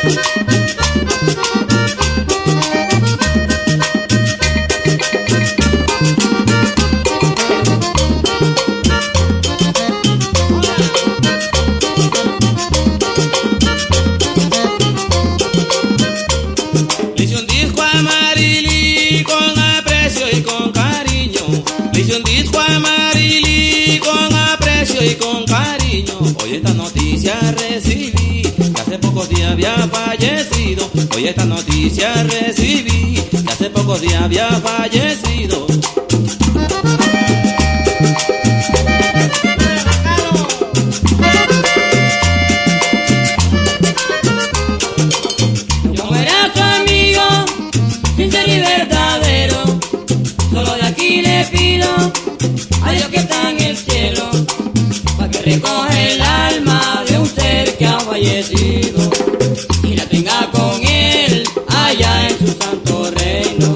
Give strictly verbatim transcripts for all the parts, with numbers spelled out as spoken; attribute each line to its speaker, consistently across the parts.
Speaker 1: Le hice un disco a Marily con aprecio y con cariño. Le hice un disco a Marily con aprecio y con cariño. Hoy esta noticia recibí, que hace pocos días había fallecido. Hoy esta noticia recibí, que hace pocos días había fallecido.
Speaker 2: Yo era tu amigo, sincero y verdadero. Solo de aquí le pido a Dios que está en el cielo, para que recoja el alma de un ser que ha fallecido y la tenga con él allá en su santo reino.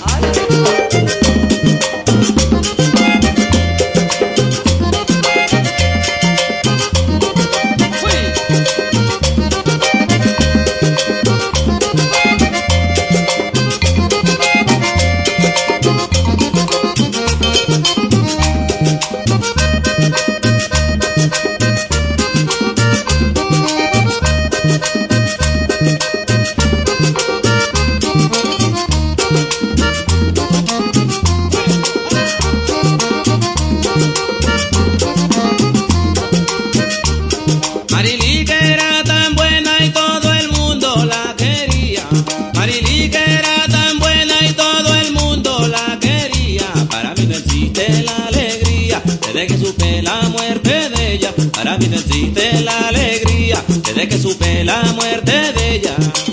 Speaker 1: Marily que era tan buena y todo el mundo la quería. Marily que era tan buena y todo el mundo la quería. Para mí no existe la alegría desde que supe la muerte de ella. Para mí no existe la alegría desde que supe la muerte de ella.